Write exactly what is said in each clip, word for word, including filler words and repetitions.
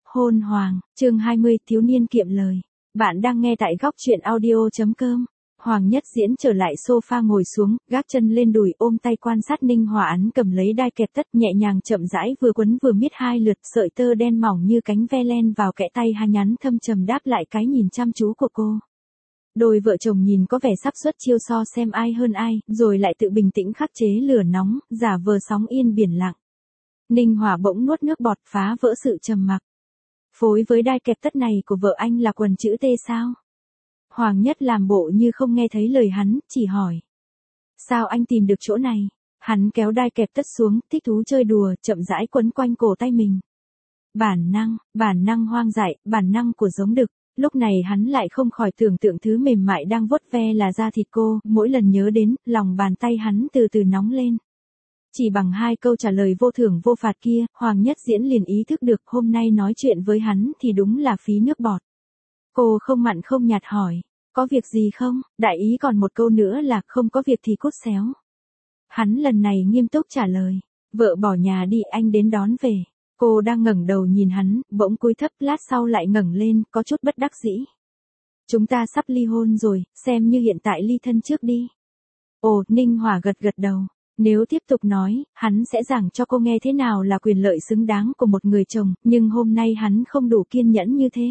Hôn Hoàng, chương hai mươi, thiếu niên kiệm lời. Bạn đang nghe tại góc truyện audio.com. Hoàng Nhất Diễn trở lại sofa ngồi xuống, gác chân lên đùi ôm tay quan sát Ninh Hòa Ấn cầm lấy đai kẹp tất nhẹ nhàng chậm rãi vừa quấn vừa miết hai lượt sợi tơ đen mỏng như cánh ve len vào kẽ tay hai nhắn thâm trầm đáp lại cái nhìn chăm chú của cô. Đôi vợ chồng nhìn có vẻ sắp xuất chiêu so xem ai hơn ai, rồi lại tự bình tĩnh khắc chế lửa nóng, giả vờ sóng yên biển lặng. Ninh Hòa bỗng nuốt nước bọt phá vỡ sự trầm mặc. Phối với đai kẹp tất này của vợ anh là quần chữ T sao? Hoàng Nhất làm bộ như không nghe thấy lời hắn, chỉ hỏi. Sao anh tìm được chỗ này? Hắn kéo đai kẹp tất xuống, thích thú chơi đùa, chậm rãi quấn quanh cổ tay mình. Bản năng, bản năng hoang dại, bản năng của giống đực. Lúc này hắn lại không khỏi tưởng tượng thứ mềm mại đang vuốt ve là da thịt cô, mỗi lần nhớ đến, lòng bàn tay hắn từ từ nóng lên. Chỉ bằng hai câu trả lời vô thưởng vô phạt kia, Hoàng Nhất Diễn liền ý thức được hôm nay nói chuyện với hắn thì đúng là phí nước bọt. Cô không mặn không nhạt hỏi, có việc gì không? Đại ý còn một câu nữa là không có việc thì cút xéo. Hắn lần này nghiêm túc trả lời, vợ bỏ nhà đi anh đến đón về. Cô đang ngẩng đầu nhìn hắn, bỗng cúi thấp lát sau lại ngẩng lên, có chút bất đắc dĩ. Chúng ta sắp ly hôn rồi, xem như hiện tại ly thân trước đi. Ồ, Ninh Hòa gật gật đầu. Nếu tiếp tục nói, hắn sẽ giảng cho cô nghe thế nào là quyền lợi xứng đáng của một người chồng, nhưng hôm nay hắn không đủ kiên nhẫn như thế.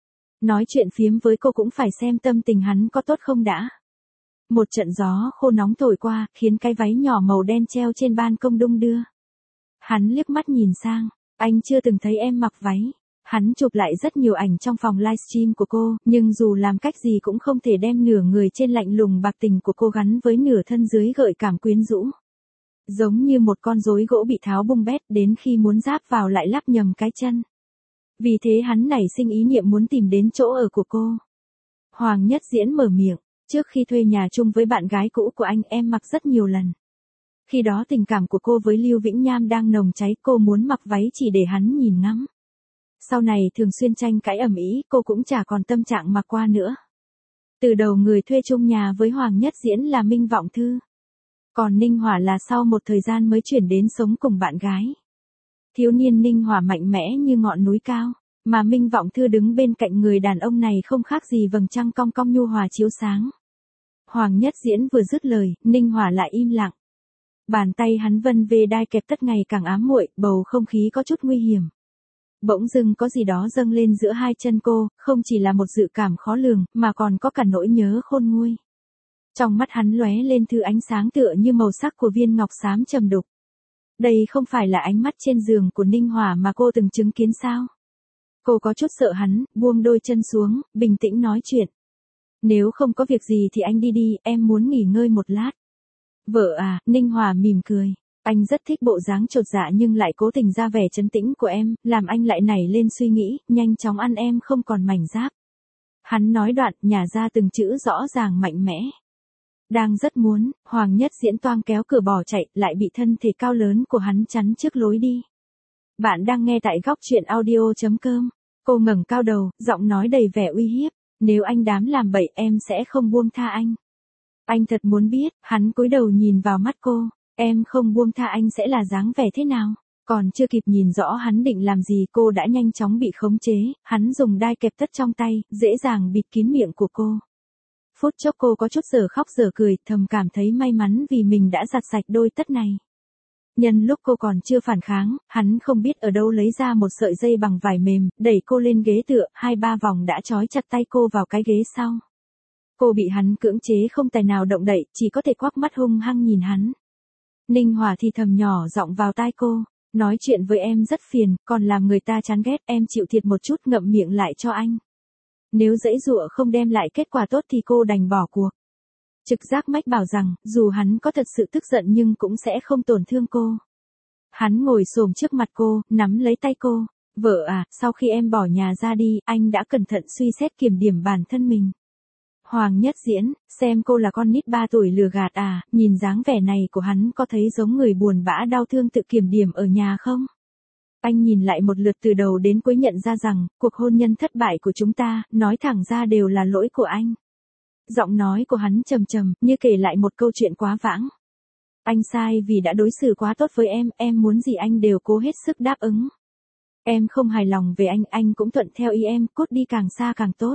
Nói chuyện phiếm với cô cũng phải xem tâm tình hắn có tốt không đã. Một trận gió khô nóng thổi qua, khiến cái váy nhỏ màu đen treo trên ban công đung đưa. Hắn liếc mắt nhìn sang, anh chưa từng thấy em mặc váy. Hắn chụp lại rất nhiều ảnh trong phòng livestream của cô, nhưng dù làm cách gì cũng không thể đem nửa người trên lạnh lùng bạc tình của cô gắn với nửa thân dưới gợi cảm quyến rũ. Giống như một con rối gỗ bị tháo bung bét đến khi muốn giáp vào lại lắp nhầm cái chân. Vì thế hắn nảy sinh ý niệm muốn tìm đến chỗ ở của cô. Hoàng Nhất Diễn mở miệng, trước khi thuê nhà chung với bạn gái cũ của anh em mặc rất nhiều lần. Khi đó tình cảm của cô với Lưu Vĩnh Nham đang nồng cháy, cô muốn mặc váy chỉ để hắn nhìn ngắm. Sau này thường xuyên tranh cãi ầm ĩ, cô cũng chả còn tâm trạng mặc qua nữa. Từ đầu người thuê chung nhà với Hoàng Nhất Diễn là Minh Vọng Thư. Còn Ninh Hòa là sau một thời gian mới chuyển đến sống cùng bạn gái. Thiếu niên Ninh Hòa mạnh mẽ như ngọn núi cao, mà Minh Vọng Thư đứng bên cạnh người đàn ông này không khác gì vầng trăng cong cong nhu hòa chiếu sáng. Hoàng Nhất Diễn vừa dứt lời, Ninh Hòa lại im lặng. Bàn tay hắn vân về đai kẹp tất ngày càng ám muội, bầu không khí có chút nguy hiểm. Bỗng dưng có gì đó dâng lên giữa hai chân cô, không chỉ là một dự cảm khó lường, mà còn có cả nỗi nhớ khôn nguôi. Trong mắt hắn lóe lên thứ ánh sáng tựa như màu sắc của viên ngọc xám trầm đục. Đây không phải là ánh mắt trên giường của Ninh Hòa mà cô từng chứng kiến sao? Cô có chút sợ hắn, buông đôi chân xuống, bình tĩnh nói chuyện. Nếu không có việc gì thì anh đi đi, em muốn nghỉ ngơi một lát. Vợ à, Ninh Hòa mỉm cười. Anh rất thích bộ dáng chột dạ nhưng lại cố tình ra vẻ trấn tĩnh của em, làm anh lại nảy lên suy nghĩ, nhanh chóng ăn em không còn mảnh giáp. Hắn nói đoạn, nhả ra từng chữ rõ ràng mạnh mẽ. Đang rất muốn, Hoàng Nhất Diễn toang kéo cửa bỏ chạy, lại bị thân thể cao lớn của hắn chắn trước lối đi. Bạn đang nghe tại góc truyện audio.com. Cô ngẩng cao đầu, giọng nói đầy vẻ uy hiếp. Nếu anh dám làm bậy em sẽ không buông tha anh. Anh thật muốn biết, hắn cúi đầu nhìn vào mắt cô. Em không buông tha anh sẽ là dáng vẻ thế nào? Còn chưa kịp nhìn rõ hắn định làm gì cô đã nhanh chóng bị khống chế, hắn dùng đai kẹp tất trong tay, dễ dàng bịt kín miệng của cô. Phút chốc cô có chút giờ khóc giờ cười, thầm cảm thấy may mắn vì mình đã giặt sạch đôi tất này. Nhân lúc cô còn chưa phản kháng, hắn không biết ở đâu lấy ra một sợi dây bằng vải mềm, đẩy cô lên ghế tựa, hai ba vòng đã trói chặt tay cô vào cái ghế sau. Cô bị hắn cưỡng chế không tài nào động đậy, chỉ có thể quắc mắt hung hăng nhìn hắn. Ninh Hòa thì thầm nhỏ giọng vào tai cô, nói chuyện với em rất phiền, còn làm người ta chán ghét, em chịu thiệt một chút ngậm miệng lại cho anh. Nếu giãy giụa không đem lại kết quả tốt thì cô đành bỏ cuộc. Trực giác mách bảo rằng, dù hắn có thật sự tức giận nhưng cũng sẽ không tổn thương cô. Hắn ngồi xổm trước mặt cô, nắm lấy tay cô, vợ à, sau khi em bỏ nhà ra đi, anh đã cẩn thận suy xét kiểm điểm bản thân mình. Hoàng Nhất Diễn, xem cô là con nít ba tuổi lừa gạt à, nhìn dáng vẻ này của hắn có thấy giống người buồn bã đau thương tự kiểm điểm ở nhà không? Anh nhìn lại một lượt từ đầu đến cuối nhận ra rằng, cuộc hôn nhân thất bại của chúng ta, nói thẳng ra đều là lỗi của anh. Giọng nói của hắn trầm trầm, như kể lại một câu chuyện quá vãng. Anh sai vì đã đối xử quá tốt với em, em muốn gì anh đều cố hết sức đáp ứng. Em không hài lòng về anh, anh cũng thuận theo ý em, cốt đi càng xa càng tốt.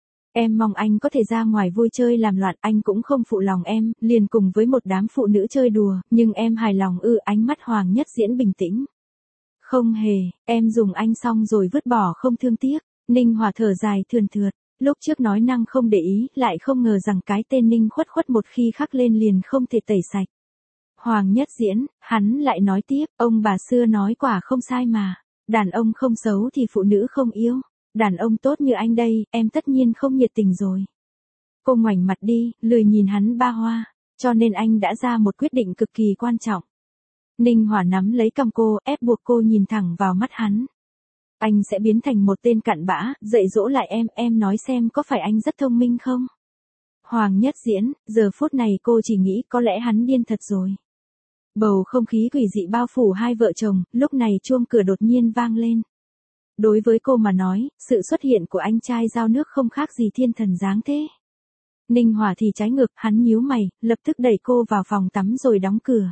Em mong anh có thể ra ngoài vui chơi làm loạn, anh cũng không phụ lòng em, liền cùng với một đám phụ nữ chơi đùa, nhưng em hài lòng ư? Ánh mắt Hoàng Nhất Diễn bình tĩnh. Không hề, em dùng anh xong rồi vứt bỏ không thương tiếc. Ninh Hòa thở dài thườn thượt, lúc trước nói năng không để ý, lại không ngờ rằng cái tên Ninh Khuất Khuất một khi khắc lên liền không thể tẩy sạch. Hoàng Nhất Diễn, hắn lại nói tiếp, ông bà xưa nói quả không sai mà, đàn ông không xấu thì phụ nữ không yêu, đàn ông tốt như anh đây, em tất nhiên không nhiệt tình rồi. Cô ngoảnh mặt đi, lười nhìn hắn ba hoa, cho nên anh đã ra một quyết định cực kỳ quan trọng. Ninh Hòa nắm lấy cằm cô, ép buộc cô nhìn thẳng vào mắt hắn. Anh sẽ biến thành một tên cặn bã, dạy dỗ lại em, em nói xem có phải anh rất thông minh không? Hoàng Nhất Diễn, giờ phút này cô chỉ nghĩ có lẽ hắn điên thật rồi. Bầu không khí quỷ dị bao phủ hai vợ chồng, lúc này chuông cửa đột nhiên vang lên. Đối với cô mà nói, sự xuất hiện của anh trai Giao Nước không khác gì thiên thần giáng thế. Ninh Hòa thì trái ngược, hắn nhíu mày, lập tức đẩy cô vào phòng tắm rồi đóng cửa.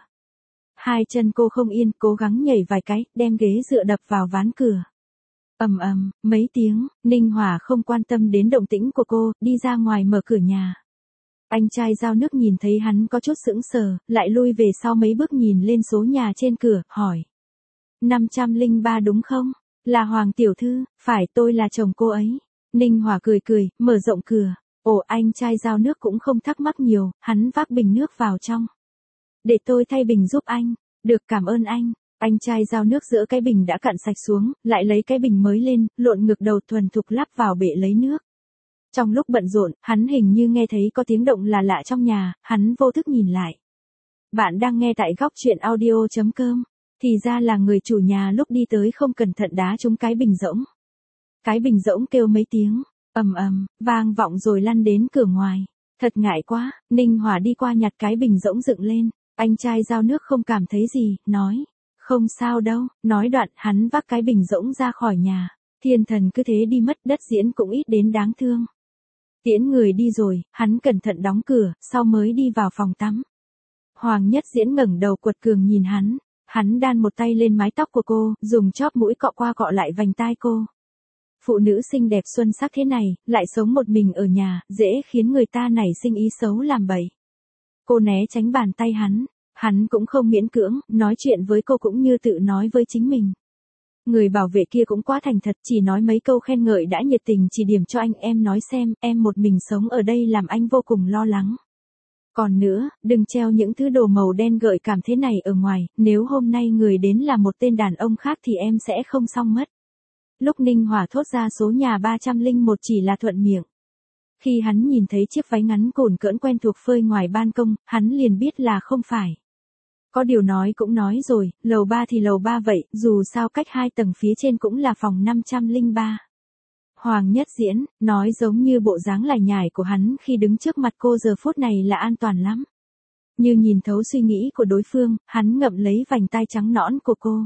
Hai chân cô không yên, cố gắng nhảy vài cái, đem ghế dựa đập vào ván cửa. Ầm ầm, mấy tiếng, Ninh Hòa không quan tâm đến động tĩnh của cô, đi ra ngoài mở cửa nhà. Anh trai Giao Nước nhìn thấy hắn có chút sững sờ, lại lui về sau mấy bước nhìn lên số nhà trên cửa, hỏi. năm trăm lẻ ba đúng không? Là Hoàng tiểu thư, phải, tôi là chồng cô ấy. Ninh Hòa cười cười, mở rộng cửa. Ồ, anh trai Giao Nước cũng không thắc mắc nhiều, hắn vác bình nước vào trong. Để tôi thay bình giúp anh. Được, cảm ơn anh. Anh trai Giao Nước giữa cái bình đã cạn sạch xuống, lại lấy cái bình mới lên, lộn ngược đầu thuần thục lắp vào bể lấy nước. Trong lúc bận rộn, hắn hình như nghe thấy có tiếng động là lạ trong nhà, hắn vô thức nhìn lại. Bạn đang nghe tại góc truyện audio chấm com. Thì ra là người chủ nhà lúc đi tới không cẩn thận đá trúng cái bình rỗng. Cái bình rỗng kêu mấy tiếng, ầm ầm, vang vọng rồi lăn đến cửa ngoài. Thật ngại quá, Ninh Hòa đi qua nhặt cái bình rỗng dựng lên. Anh trai Giao Nước không cảm thấy gì, nói. Không sao đâu, nói đoạn hắn vác cái bình rỗng ra khỏi nhà. Thiên thần cứ thế đi mất, Đất Diễn cũng ít đến đáng thương. Tiễn người đi rồi, hắn cẩn thận đóng cửa, sau mới đi vào phòng tắm. Hoàng Nhất Diễn ngẩng đầu quật cường nhìn hắn. Hắn đan một tay lên mái tóc của cô, dùng chóp mũi cọ qua cọ lại vành tai cô. Phụ nữ xinh đẹp xuân sắc thế này, lại sống một mình ở nhà, dễ khiến người ta nảy sinh ý xấu làm bậy. Cô né tránh bàn tay hắn. Hắn cũng không miễn cưỡng, nói chuyện với cô cũng như tự nói với chính mình. Người bảo vệ kia cũng quá thành thật, chỉ nói mấy câu khen ngợi đã nhiệt tình chỉ điểm cho anh. Em nói xem, em một mình sống ở đây làm anh vô cùng lo lắng. Còn nữa, đừng treo những thứ đồ màu đen gợi cảm thế này ở ngoài, nếu hôm nay người đến là một tên đàn ông khác thì em sẽ không xong mất. Lúc Ninh Hòa thốt ra số nhà ba trăm lẻ một chỉ là thuận miệng. Khi hắn nhìn thấy chiếc váy ngắn cồn cỡn quen thuộc phơi ngoài ban công, hắn liền biết là không phải. Có điều nói cũng nói rồi, lầu ba thì lầu ba vậy, dù sao cách hai tầng phía trên cũng là phòng năm trăm lẻ ba. Hoàng Nhất Diễn, nói giống như bộ dáng lải nhải của hắn khi đứng trước mặt cô giờ phút này là an toàn lắm. Như nhìn thấu suy nghĩ của đối phương, hắn ngậm lấy vành tai trắng nõn của cô.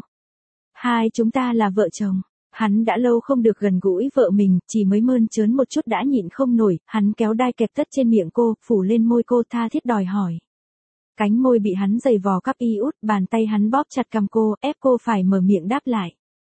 Hai chúng ta là vợ chồng. Hắn đã lâu không được gần gũi vợ mình, chỉ mới mơn trớn một chút đã nhịn không nổi, hắn kéo đai kẹp tất trên miệng cô, phủ lên môi cô tha thiết đòi hỏi. Cánh môi bị hắn giày vò cắp y út, bàn tay hắn bóp chặt cằm cô, ép cô phải mở miệng đáp lại.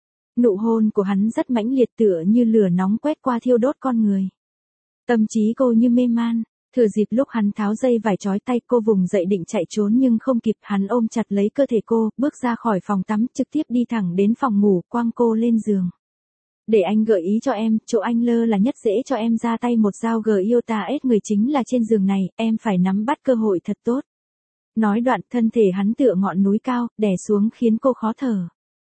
Nụ hôn của hắn rất mãnh liệt tựa như lửa nóng quét qua thiêu đốt con người. Tâm trí cô như mê man, thừa dịp lúc hắn tháo dây vải trói tay cô vùng dậy định chạy trốn nhưng không kịp, hắn ôm chặt lấy cơ thể cô, bước ra khỏi phòng tắm trực tiếp đi thẳng đến phòng ngủ, quăng cô lên giường. Để anh gợi ý cho em, chỗ anh lơ là nhất dễ cho em ra tay một dao gờ yêu ta ết người chính là trên giường này, em phải nắm bắt cơ hội thật tốt. Nói đoạn thân thể hắn tựa ngọn núi cao, đè xuống khiến cô khó thở.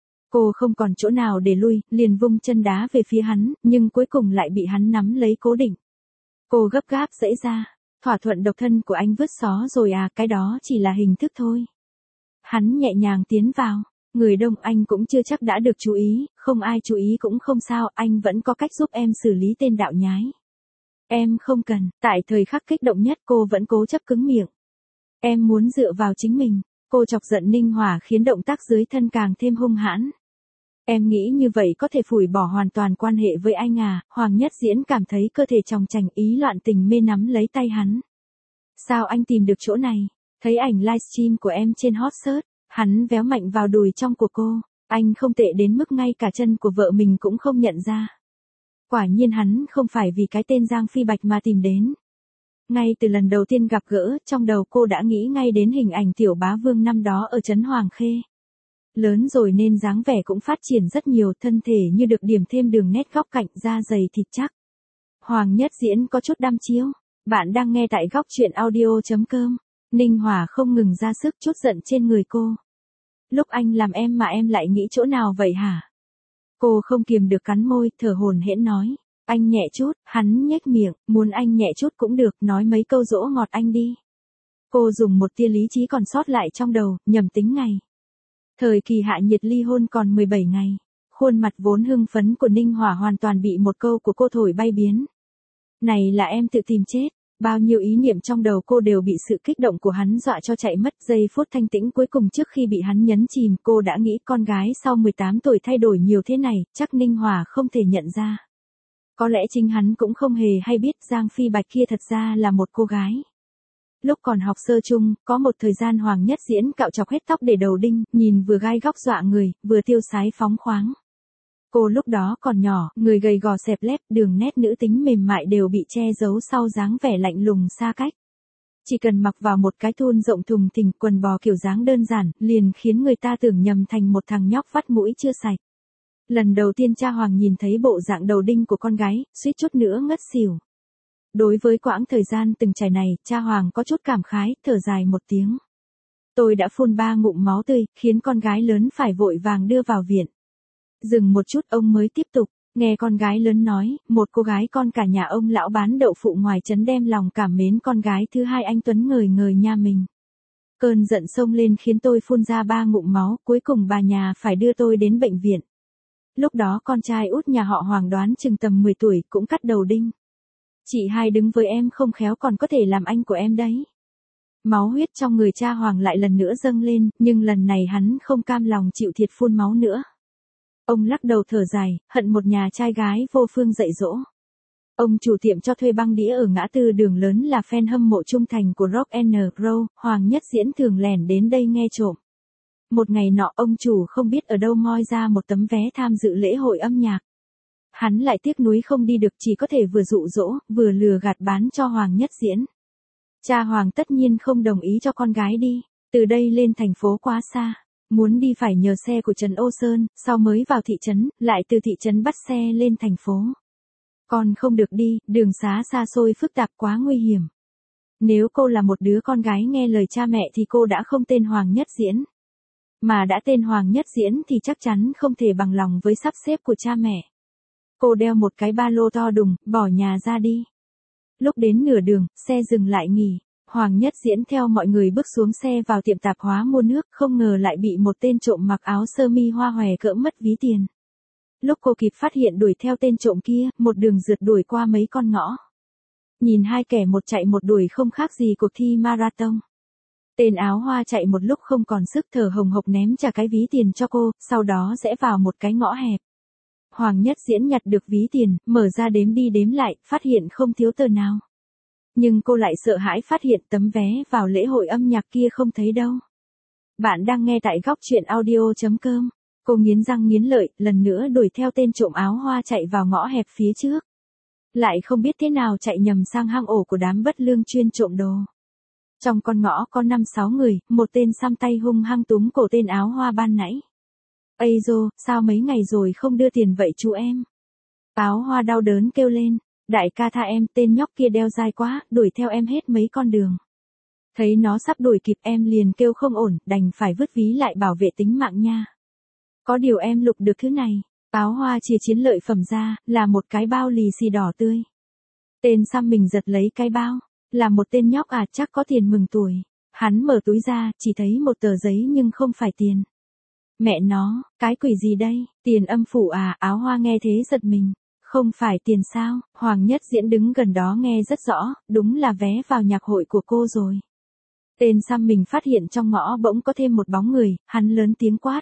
Cô không còn chỗ nào để lui, liền vung chân đá về phía hắn, nhưng cuối cùng lại bị hắn nắm lấy cố định. Cô gấp gáp giãy ra, thỏa thuận độc thân của anh vứt xó rồi à, cái đó chỉ là hình thức thôi. Hắn nhẹ nhàng tiến vào, người đông anh cũng chưa chắc đã được chú ý, không ai chú ý cũng không sao, anh vẫn có cách giúp em xử lý tên đạo nhái. Em không cần, tại thời khắc kích động nhất cô vẫn cố chấp cứng miệng. Em muốn dựa vào chính mình, cô chọc giận Ninh Hòa khiến động tác dưới thân càng thêm hung hãn. Em nghĩ như vậy có thể phủi bỏ hoàn toàn quan hệ với anh à, Hoàng Nhất Diễn cảm thấy cơ thể chòng chành ý loạn tình mê nắm lấy tay hắn. Sao anh tìm được chỗ này? Thấy ảnh livestream của em trên hot search, hắn véo mạnh vào đùi trong của cô. Anh không tệ đến mức ngay cả chân của vợ mình cũng không nhận ra. Quả nhiên hắn không phải vì cái tên Giang Phi Bạch mà tìm đến. Ngay từ lần đầu tiên gặp gỡ, trong đầu cô đã nghĩ ngay đến hình ảnh tiểu bá vương năm đó ở trấn Hoàng Khê. Lớn rồi nên dáng vẻ cũng phát triển rất nhiều, thân thể như được điểm thêm đường nét góc cạnh, da dày thịt chắc. Hoàng Nhất Diễn có chút đăm chiêu. Bạn đang nghe tại góc truyện audio chấm com. Ninh Hòa không ngừng ra sức chút giận trên người cô. Lúc anh làm em mà em lại nghĩ chỗ nào vậy hả? Cô không kiềm được cắn môi, thở hổn hển nói. Anh nhẹ chút, hắn nhếch miệng, muốn anh nhẹ chút cũng được, nói mấy câu dỗ ngọt anh đi. Cô dùng một tia lý trí còn sót lại trong đầu, nhầm tính ngày. Thời kỳ hạ nhiệt ly hôn còn mười bảy ngày. Khuôn mặt vốn hưng phấn của Ninh Hòa hoàn toàn bị một câu của cô thổi bay biến. Này là em tự tìm chết. Bao nhiêu ý niệm trong đầu cô đều bị sự kích động của hắn dọa cho chạy mất. Giây phút thanh tĩnh cuối cùng trước khi bị hắn nhấn chìm, cô đã nghĩ con gái sau mười tám tuổi thay đổi nhiều thế này, chắc Ninh Hòa không thể nhận ra. Có lẽ chính hắn cũng không hề hay biết Giang Phi Bạch kia thật ra là một cô gái. Lúc còn học sơ chung, có một thời gian Hoàng Nhất Diễn cạo chọc hết tóc để đầu đinh, nhìn vừa gai góc dọa người, vừa tiêu sái phóng khoáng. Cô lúc đó còn nhỏ, người gầy gò xẹp lép, đường nét nữ tính mềm mại đều bị che giấu sau dáng vẻ lạnh lùng xa cách. Chỉ cần mặc vào một cái thun rộng thùng thình, quần bò kiểu dáng đơn giản, liền khiến người ta tưởng nhầm thành một thằng nhóc vắt mũi chưa sạch. Lần đầu tiên cha Hoàng nhìn thấy bộ dạng đầu đinh của con gái, suýt chút nữa ngất xỉu. Đối với quãng thời gian từng trải này, cha Hoàng có chút cảm khái, thở dài một tiếng. Tôi đã phun ba ngụm máu tươi, khiến con gái lớn phải vội vàng đưa vào viện. Dừng một chút ông mới tiếp tục, nghe con gái lớn nói, một cô gái con cả nhà ông lão bán đậu phụ ngoài trấn đem lòng cảm mến con gái thứ hai anh Tuấn ngời ngời nha mình. Cơn giận sông lên khiến tôi phun ra ba ngụm máu, cuối cùng bà nhà phải đưa tôi đến bệnh viện. Lúc đó con trai út nhà họ Hoàng đoán chừng tầm mười tuổi cũng cắt đầu đinh. Chị hai đứng với em không khéo còn có thể làm anh của em đấy. Máu huyết trong người cha Hoàng lại lần nữa dâng lên, nhưng lần này hắn không cam lòng chịu thiệt phun máu nữa. Ông lắc đầu thở dài, hận một nhà trai gái vô phương dạy dỗ. Ông chủ tiệm cho thuê băng đĩa ở ngã tư đường lớn là fan hâm mộ trung thành của Rock and Roll, Hoàng Nhất Diễn thường lẻn đến đây nghe trộm. Một ngày nọ ông chủ không biết ở đâu moi ra một tấm vé tham dự lễ hội âm nhạc. Hắn lại tiếc nuối không đi được, chỉ có thể vừa dụ dỗ, vừa lừa gạt bán cho Hoàng Nhất Diễn. Cha Hoàng tất nhiên không đồng ý cho con gái đi, từ đây lên thành phố quá xa. Muốn đi phải nhờ xe của trấn Ô Sơn, sau mới vào thị trấn, lại từ thị trấn bắt xe lên thành phố. Con không được đi, đường xá xa xôi phức tạp quá nguy hiểm. Nếu cô là một đứa con gái nghe lời cha mẹ thì cô đã không tên Hoàng Nhất Diễn. Mà đã tên Hoàng Nhất Diễn thì chắc chắn không thể bằng lòng với sắp xếp của cha mẹ. Cô đeo một cái ba lô to đùng, bỏ nhà ra đi. Lúc đến nửa đường, xe dừng lại nghỉ. Hoàng Nhất Diễn theo mọi người bước xuống xe vào tiệm tạp hóa mua nước, không ngờ lại bị một tên trộm mặc áo sơ mi hoa hòe cỡm mất ví tiền. Lúc cô kịp phát hiện đuổi theo tên trộm kia, một đường rượt đuổi qua mấy con ngõ. Nhìn hai kẻ một chạy một đuổi không khác gì cuộc thi marathon. Tên áo hoa chạy một lúc không còn sức, thở hồng hộc ném trả cái ví tiền cho cô, sau đó rẽ vào một cái ngõ hẹp. Hoàng Nhất Diễn nhặt được ví tiền, mở ra đếm đi đếm lại, phát hiện không thiếu tờ nào. Nhưng cô lại sợ hãi phát hiện tấm vé vào lễ hội âm nhạc kia không thấy đâu. Bạn đang nghe tại góc truyện audio chấm com. Cô nghiến răng nghiến lợi, lần nữa đuổi theo tên trộm áo hoa chạy vào ngõ hẹp phía trước. Lại không biết thế nào chạy nhầm sang hang ổ của đám bất lương chuyên trộm đồ. Trong con ngõ có năm sáu người, một tên xăm tay hung hăng túm cổ tên áo hoa ban nãy. Ây dô, sao mấy ngày rồi không đưa tiền vậy chú em? Áo hoa đau đớn kêu lên. Đại ca tha em, tên nhóc kia đeo dai quá, đuổi theo em hết mấy con đường. Thấy nó sắp đuổi kịp em liền kêu không ổn, đành phải vứt ví lại bảo vệ tính mạng nha. Có điều em lục được thứ này. Áo hoa chia chiến lợi phẩm ra, là một cái bao lì xì đỏ tươi. Tên xăm mình giật lấy cái bao, là một tên nhóc à, chắc có tiền mừng tuổi. Hắn mở túi ra, chỉ thấy một tờ giấy nhưng không phải tiền. Mẹ nó, cái quỷ gì đây, tiền âm phủ à? Áo hoa nghe thế giật mình. Không phải tiền sao? Hoàng Nhất Diễn đứng gần đó nghe rất rõ, đúng là vé vào nhạc hội của cô rồi. Tên xăm mình phát hiện trong ngõ bỗng có thêm một bóng người, hắn lớn tiếng quát.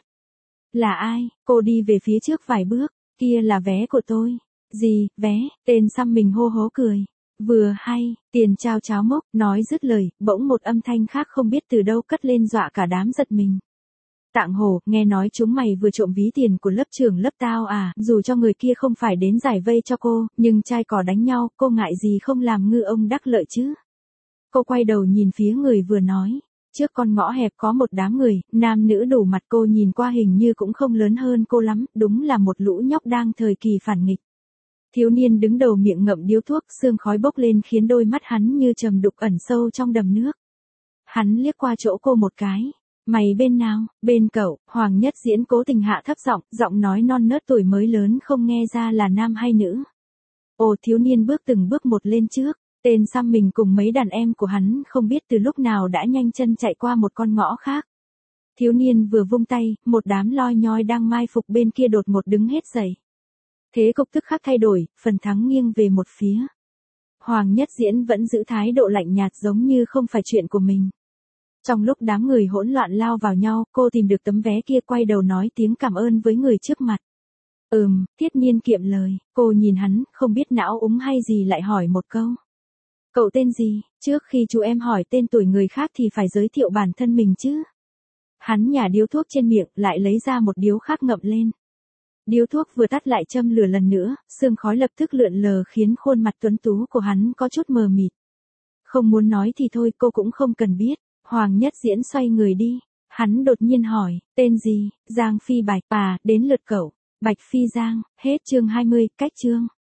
Là ai? Cô đi về phía trước vài bước, kia là vé của tôi. Gì, vé? Tên xăm mình hô hố cười. Vừa hay, tiền trao cháo mốc, nói dứt lời, bỗng một âm thanh khác không biết từ đâu cất lên dọa cả đám giật mình. Tạng Hổ, nghe nói chúng mày vừa trộm ví tiền của lớp trưởng lớp tao à, dù cho người kia không phải đến giải vây cho cô, nhưng trai cò đánh nhau, cô ngại gì không làm ngư ông đắc lợi chứ. Cô quay đầu nhìn phía người vừa nói. Trước con ngõ hẹp có một đám người, nam nữ đủ mặt, cô nhìn qua hình như cũng không lớn hơn cô lắm, đúng là một lũ nhóc đang thời kỳ phản nghịch. Thiếu niên đứng đầu miệng ngậm điếu thuốc, sương khói bốc lên khiến đôi mắt hắn như trầm đục ẩn sâu trong đầm nước. Hắn liếc qua chỗ cô một cái. Mày bên nào? Bên cậu. Hoàng Nhất Diễn cố tình hạ thấp giọng, giọng nói non nớt tuổi mới lớn không nghe ra là nam hay nữ. Ồ, thiếu niên bước từng bước một lên trước. Tên xăm mình cùng mấy đàn em của hắn không biết từ lúc nào đã nhanh chân chạy qua một con ngõ khác. Thiếu niên vừa vung tay, một đám loi nhoi đang mai phục bên kia đột ngột đứng hết dậy. Thế cục tức khắc thay đổi, phần thắng nghiêng về một phía. Hoàng Nhất Diễn vẫn giữ thái độ lạnh nhạt giống như không phải chuyện của mình. Trong lúc đám người hỗn loạn lao vào nhau, cô tìm được tấm vé kia, quay đầu nói tiếng cảm ơn với người trước mặt. Ừm, Tiết Niên kiệm lời, cô nhìn hắn, không biết não úng hay gì lại hỏi một câu. Cậu tên gì? Trước khi chú em hỏi tên tuổi người khác thì phải giới thiệu bản thân mình chứ. Hắn nhả điếu thuốc trên miệng, lại lấy ra một điếu khác ngậm lên. Điếu thuốc vừa tắt lại châm lửa lần nữa, sương khói lập tức lượn lờ khiến khuôn mặt tuấn tú của hắn có chút mờ mịt. Không muốn nói thì thôi, cô cũng không cần biết. Hoàng Nhất Diễn xoay người đi. Hắn đột nhiên hỏi, tên gì? Giang Phi Bạch. À, đến lượt cậu. Bạch Phi Giang. Hết chương hai mươi, cách chương.